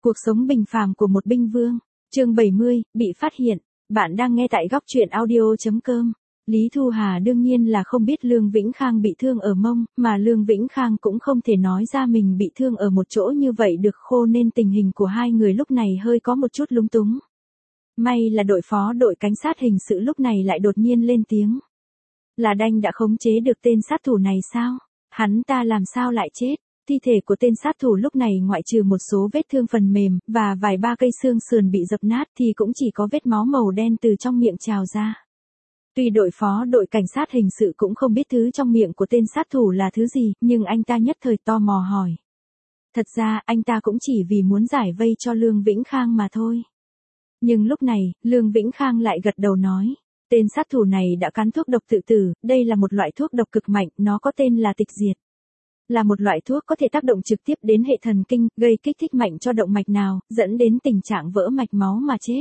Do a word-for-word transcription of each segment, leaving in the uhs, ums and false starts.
Cuộc sống bình phàm của một binh vương. Chương bảy mươi, bị phát hiện. Bạn đang nghe tại góc truyện audio chấm com. Lý Thu Hà đương nhiên là không biết Lương Vĩnh Khang bị thương ở mông, mà Lương Vĩnh Khang cũng không thể nói ra mình bị thương ở một chỗ như vậy được khô nên tình hình của hai người lúc này hơi có một chút lúng túng. May là đội phó đội cảnh sát hình sự lúc này lại đột nhiên lên tiếng. Là Đanh đã khống chế được tên sát thủ này sao? Hắn ta làm sao lại chết? Thi thể của tên sát thủ lúc này ngoại trừ một số vết thương phần mềm, và vài ba cây xương sườn bị dập nát thì cũng chỉ có vết máu màu đen từ trong miệng trào ra. Tuy đội phó đội cảnh sát hình sự cũng không biết thứ trong miệng của tên sát thủ là thứ gì, nhưng anh ta nhất thời tò mò hỏi. Thật ra anh ta cũng chỉ vì muốn giải vây cho Lương Vĩnh Khang mà thôi. Nhưng lúc này, Lương Vĩnh Khang lại gật đầu nói. Tên sát thủ này đã cắn thuốc độc tự tử, đây là một loại thuốc độc cực mạnh, nó có tên là tịch diệt. Là một loại thuốc có thể tác động trực tiếp đến hệ thần kinh, gây kích thích mạnh cho động mạch nào, dẫn đến tình trạng vỡ mạch máu mà chết.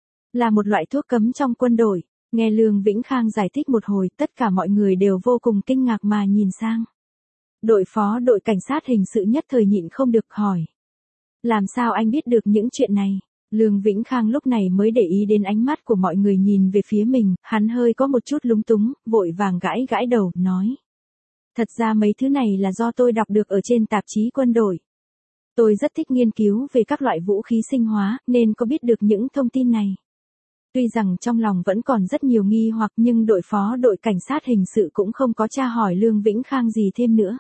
Là một loại thuốc cấm trong quân đội. Nghe Lương Vĩnh Khang giải thích một hồi, tất cả mọi người đều vô cùng kinh ngạc mà nhìn sang. Đội phó đội cảnh sát hình sự nhất thời nhịn không được hỏi. Làm sao anh biết được những chuyện này? Lương Vĩnh Khang lúc này mới để ý đến ánh mắt của mọi người nhìn về phía mình, hắn hơi có một chút lúng túng, vội vàng gãi gãi đầu, nói. Thật ra mấy thứ này là do tôi đọc được ở trên tạp chí quân đội. Tôi rất thích nghiên cứu về các loại vũ khí sinh hóa, nên có biết được những thông tin này. Tuy rằng trong lòng vẫn còn rất nhiều nghi hoặc nhưng đội phó đội cảnh sát hình sự cũng không có tra hỏi Lương Vĩnh Khang gì thêm nữa.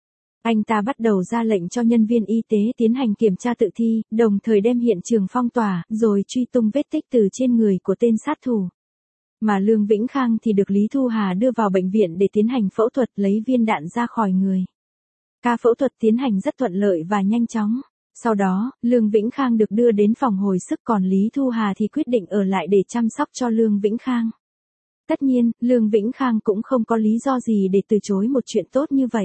Anh ta bắt đầu ra lệnh cho nhân viên y tế tiến hành kiểm tra tự thi, đồng thời đem hiện trường phong tỏa, rồi truy tung vết tích từ trên người của tên sát thủ. Mà Lương Vĩnh Khang thì được Lý Thu Hà đưa vào bệnh viện để tiến hành phẫu thuật lấy viên đạn ra khỏi người. Ca phẫu thuật tiến hành rất thuận lợi và nhanh chóng. Sau đó, Lương Vĩnh Khang được đưa đến phòng hồi sức còn Lý Thu Hà thì quyết định ở lại để chăm sóc cho Lương Vĩnh Khang. Tất nhiên, Lương Vĩnh Khang cũng không có lý do gì để từ chối một chuyện tốt như vậy.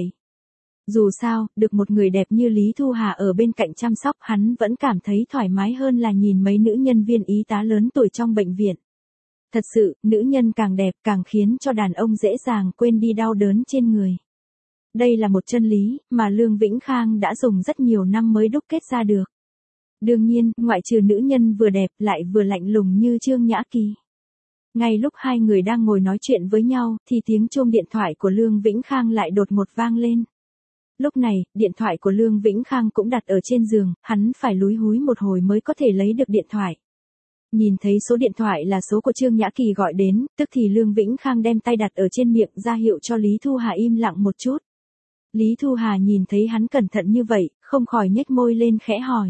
Dù sao, được một người đẹp như Lý Thu Hà ở bên cạnh chăm sóc hắn vẫn cảm thấy thoải mái hơn là nhìn mấy nữ nhân viên y tá lớn tuổi trong bệnh viện. Thật sự, nữ nhân càng đẹp càng khiến cho đàn ông dễ dàng quên đi đau đớn trên người. Đây là một chân lý mà Lương Vĩnh Khang đã dùng rất nhiều năm mới đúc kết ra được. Đương nhiên, ngoại trừ nữ nhân vừa đẹp lại vừa lạnh lùng như Trương Nhã Kỳ. Ngay lúc hai người đang ngồi nói chuyện với nhau thì tiếng chuông điện thoại của Lương Vĩnh Khang lại đột ngột vang lên. Lúc này, điện thoại của Lương Vĩnh Khang cũng đặt ở trên giường, hắn phải lúi húi một hồi mới có thể lấy được điện thoại. Nhìn thấy số điện thoại là số của Trương Nhã Kỳ gọi đến, tức thì Lương Vĩnh Khang đem tay đặt ở trên miệng ra hiệu cho Lý Thu Hà im lặng một chút. Lý Thu Hà nhìn thấy hắn cẩn thận như vậy, không khỏi nhếch môi lên khẽ hỏi.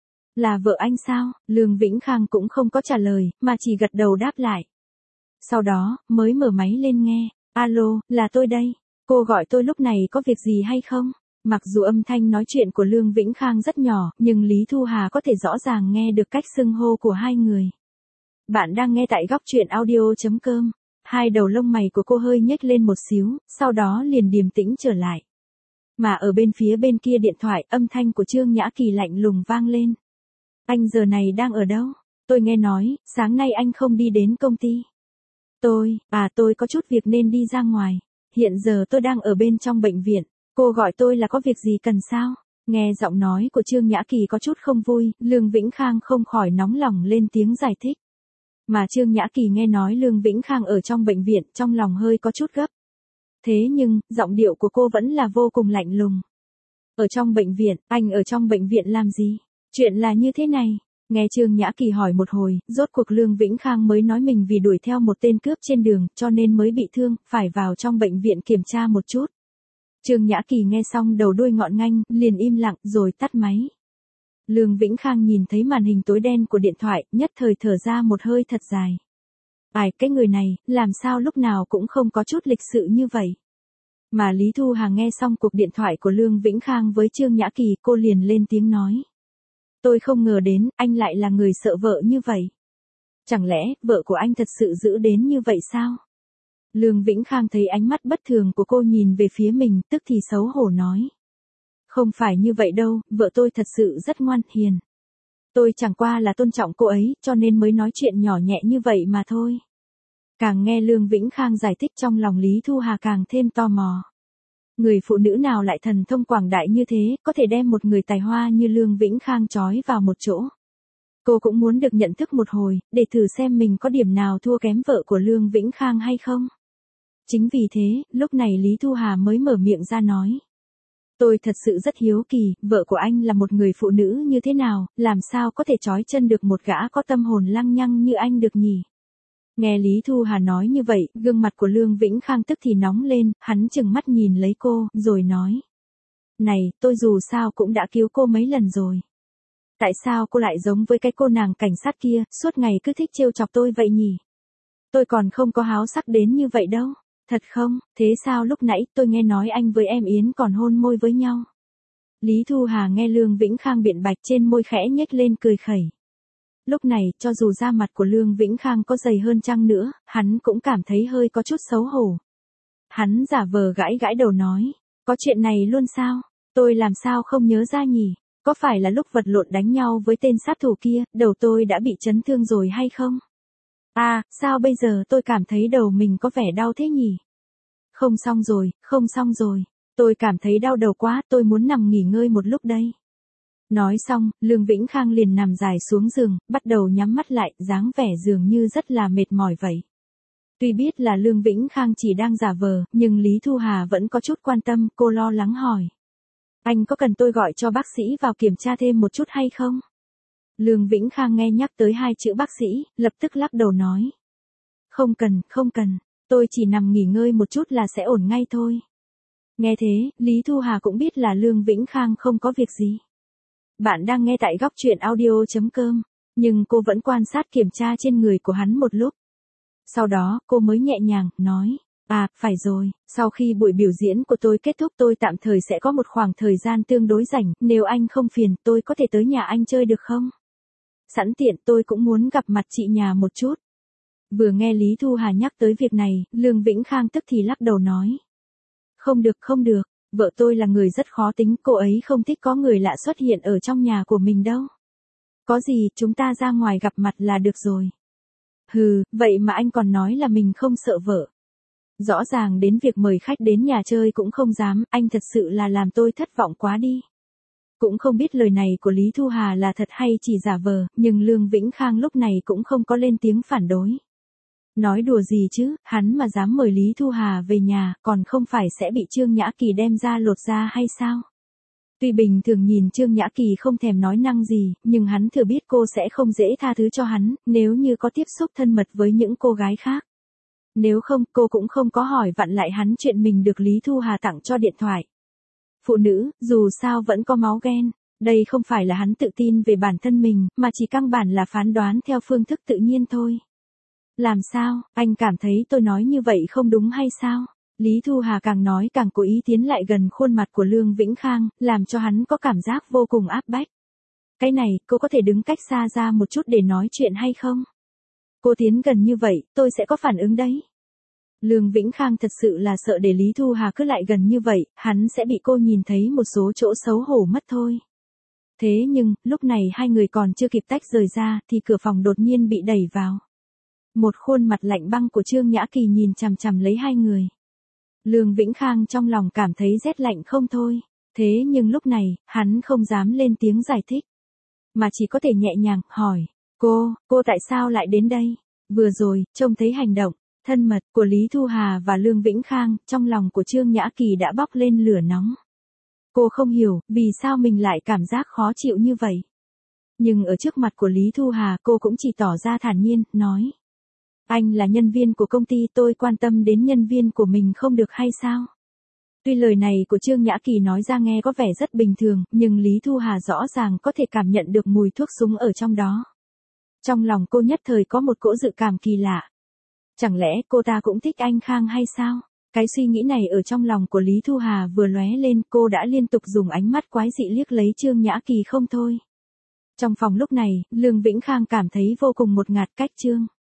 Là vợ anh sao? Lương Vĩnh Khang cũng không có trả lời, mà chỉ gật đầu đáp lại. Sau đó, mới mở máy lên nghe. Alo, là tôi đây. Cô gọi tôi lúc này có việc gì hay không? Mặc dù âm thanh nói chuyện của Lương Vĩnh Khang rất nhỏ, nhưng Lý Thu Hà có thể rõ ràng nghe được cách xưng hô của hai người. Bạn đang nghe tại góc truyện audio chấm com. Hai đầu lông mày của cô hơi nhếch lên một xíu, sau đó liền điềm tĩnh trở lại. Mà ở bên phía bên kia điện thoại, âm thanh của Trương Nhã Kỳ lạnh lùng vang lên. Anh giờ này đang ở đâu? Tôi nghe nói, sáng nay anh không đi đến công ty. Tôi, à tôi có chút việc nên đi ra ngoài. Hiện giờ tôi đang ở bên trong bệnh viện. Cô gọi tôi là có việc gì cần sao? Nghe giọng nói của Trương Nhã Kỳ có chút không vui, Lương Vĩnh Khang không khỏi nóng lòng lên tiếng giải thích. Mà Trương Nhã Kỳ nghe nói Lương Vĩnh Khang ở trong bệnh viện, trong lòng hơi có chút gấp. Thế nhưng, giọng điệu của cô vẫn là vô cùng lạnh lùng. Ở trong bệnh viện, anh ở trong bệnh viện làm gì? Chuyện là như thế này. Nghe Trương Nhã Kỳ hỏi một hồi, rốt cuộc Lương Vĩnh Khang mới nói mình vì đuổi theo một tên cướp trên đường, cho nên mới bị thương, phải vào trong bệnh viện kiểm tra một chút. Trương Nhã Kỳ nghe xong đầu đuôi ngọn nganh, liền im lặng rồi tắt máy. Lương Vĩnh Khang nhìn thấy màn hình tối đen của điện thoại, nhất thời thở ra một hơi thật dài. Ai, cái người này, làm sao lúc nào cũng không có chút lịch sự như vậy. Mà Lý Thu Hà nghe xong cuộc điện thoại của Lương Vĩnh Khang với Trương Nhã Kỳ, cô liền lên tiếng nói. Tôi không ngờ đến, anh lại là người sợ vợ như vậy. Chẳng lẽ, vợ của anh thật sự giữ đến như vậy sao? Lương Vĩnh Khang thấy ánh mắt bất thường của cô nhìn về phía mình, tức thì xấu hổ nói. Không phải như vậy đâu, vợ tôi thật sự rất ngoan, hiền. Tôi chẳng qua là tôn trọng cô ấy, cho nên mới nói chuyện nhỏ nhẹ như vậy mà thôi. Càng nghe Lương Vĩnh Khang giải thích trong lòng Lý Thu Hà càng thêm tò mò. Người phụ nữ nào lại thần thông quảng đại như thế, có thể đem một người tài hoa như Lương Vĩnh Khang trói vào một chỗ. Cô cũng muốn được nhận thức một hồi, để thử xem mình có điểm nào thua kém vợ của Lương Vĩnh Khang hay không. Chính vì thế, lúc này Lý Thu Hà mới mở miệng ra nói. Tôi thật sự rất hiếu kỳ, vợ của anh là một người phụ nữ như thế nào, làm sao có thể trói chân được một gã có tâm hồn lăng nhăng như anh được nhỉ? Nghe Lý Thu Hà nói như vậy, gương mặt của Lương Vĩnh Khang tức thì nóng lên, hắn chừng mắt nhìn lấy cô, rồi nói. Này, tôi dù sao cũng đã cứu cô mấy lần rồi. Tại sao cô lại giống với cái cô nàng cảnh sát kia, suốt ngày cứ thích trêu chọc tôi vậy nhỉ? Tôi còn không có háo sắc đến như vậy đâu. Thật không, thế sao lúc nãy tôi nghe nói anh với em Yến còn hôn môi với nhau? Lý Thu Hà nghe Lương Vĩnh Khang biện bạch trên môi khẽ nhếch lên cười khẩy. Lúc này, cho dù da mặt của Lương Vĩnh Khang có dày hơn chăng nữa, hắn cũng cảm thấy hơi có chút xấu hổ. Hắn giả vờ gãi gãi đầu nói, có chuyện này luôn sao? Tôi làm sao không nhớ ra nhỉ? Có phải là lúc vật lộn đánh nhau với tên sát thủ kia, đầu tôi đã bị chấn thương rồi hay không? À, sao bây giờ tôi cảm thấy đầu mình có vẻ đau thế nhỉ? Không xong rồi, không xong rồi. Tôi cảm thấy đau đầu quá, tôi muốn nằm nghỉ ngơi một lúc đây. Nói xong, Lương Vĩnh Khang liền nằm dài xuống giường, bắt đầu nhắm mắt lại, dáng vẻ dường như rất là mệt mỏi vậy. Tuy biết là Lương Vĩnh Khang chỉ đang giả vờ, nhưng Lý Thu Hà vẫn có chút quan tâm, cô lo lắng hỏi. Anh có cần tôi gọi cho bác sĩ vào kiểm tra thêm một chút hay không? Lương Vĩnh Khang nghe nhắc tới hai chữ bác sĩ, lập tức lắc đầu nói. Không cần, không cần, tôi chỉ nằm nghỉ ngơi một chút là sẽ ổn ngay thôi. Nghe thế, Lý Thu Hà cũng biết là Lương Vĩnh Khang không có việc gì. Bạn đang nghe tại góc truyện audio.com, nhưng cô vẫn quan sát kiểm tra trên người của hắn một lúc. Sau đó, cô mới nhẹ nhàng, nói. À, phải rồi, sau khi buổi biểu diễn của tôi kết thúc tôi tạm thời sẽ có một khoảng thời gian tương đối rảnh, nếu anh không phiền tôi có thể tới nhà anh chơi được không? Sẵn tiện tôi cũng muốn gặp mặt chị nhà một chút. Vừa nghe Lý Thu Hà nhắc tới việc này, Lương Vĩnh Khang tức thì lắc đầu nói. Không được không được, vợ tôi là người rất khó tính, cô ấy không thích có người lạ xuất hiện ở trong nhà của mình đâu. Có gì, chúng ta ra ngoài gặp mặt là được rồi. Hừ, vậy mà anh còn nói là mình không sợ vợ. Rõ ràng đến việc mời khách đến nhà chơi cũng không dám, anh thật sự là làm tôi thất vọng quá đi. Cũng không biết lời này của Lý Thu Hà là thật hay chỉ giả vờ, nhưng Lương Vĩnh Khang lúc này cũng không có lên tiếng phản đối. Nói đùa gì chứ, hắn mà dám mời Lý Thu Hà về nhà, còn không phải sẽ bị Trương Nhã Kỳ đem ra lột ra hay sao? Tuy bình thường nhìn Trương Nhã Kỳ không thèm nói năng gì, nhưng hắn thừa biết cô sẽ không dễ tha thứ cho hắn, nếu như có tiếp xúc thân mật với những cô gái khác. Nếu không, cô cũng không có hỏi vặn lại hắn chuyện mình được Lý Thu Hà tặng cho điện thoại. Phụ nữ, dù sao vẫn có máu ghen. Đây không phải là hắn tự tin về bản thân mình, mà chỉ căn bản là phán đoán theo phương thức tự nhiên thôi. Làm sao, anh cảm thấy tôi nói như vậy không đúng hay sao? Lý Thu Hà càng nói càng cố ý tiến lại gần khuôn mặt của Lương Vĩnh Khang, làm cho hắn có cảm giác vô cùng áp bách. Cái này, cô có thể đứng cách xa ra một chút để nói chuyện hay không? Cô tiến gần như vậy, tôi sẽ có phản ứng đấy. Lương Vĩnh Khang thật sự là sợ để Lý Thu Hà cứ lại gần như vậy, hắn sẽ bị cô nhìn thấy một số chỗ xấu hổ mất thôi. Thế nhưng, lúc này hai người còn chưa kịp tách rời ra, thì cửa phòng đột nhiên bị đẩy vào. Một khuôn mặt lạnh băng của Trương Nhã Kỳ nhìn chằm chằm lấy hai người. Lương Vĩnh Khang trong lòng cảm thấy rét lạnh không thôi. Thế nhưng lúc này, hắn không dám lên tiếng giải thích. Mà chỉ có thể nhẹ nhàng, hỏi. Cô, cô tại sao lại đến đây? Vừa rồi, trông thấy hành động thân mật của Lý Thu Hà và Lương Vĩnh Khang, trong lòng của Trương Nhã Kỳ đã bốc lên lửa nóng. Cô không hiểu, vì sao mình lại cảm giác khó chịu như vậy. Nhưng ở trước mặt của Lý Thu Hà, cô cũng chỉ tỏ ra thản nhiên, nói. Anh là nhân viên của công ty, tôi quan tâm đến nhân viên của mình không được hay sao? Tuy lời này của Trương Nhã Kỳ nói ra nghe có vẻ rất bình thường, nhưng Lý Thu Hà rõ ràng có thể cảm nhận được mùi thuốc súng ở trong đó. Trong lòng cô nhất thời có một cỗ dự cảm kỳ lạ. Chẳng lẽ cô ta cũng thích anh Khang hay sao? Cái suy nghĩ này ở trong lòng của Lý Thu Hà vừa lóe lên, cô đã liên tục dùng ánh mắt quái dị liếc lấy Trương Nhã Kỳ không thôi. Trong phòng lúc này, Lương Vĩnh Khang cảm thấy vô cùng một ngạt cách Trương